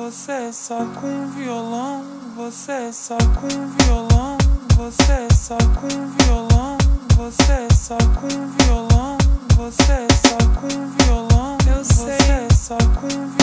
Você é só com violão, você é só com violão, você é só com violão, você é só com violão, você é só com violão, eu sei, você é só com violão.